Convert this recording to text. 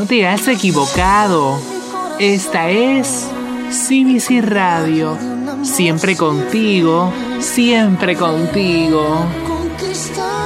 te has equivocado. Esta es CBC Radio. Siempre contigo, siempre contigo.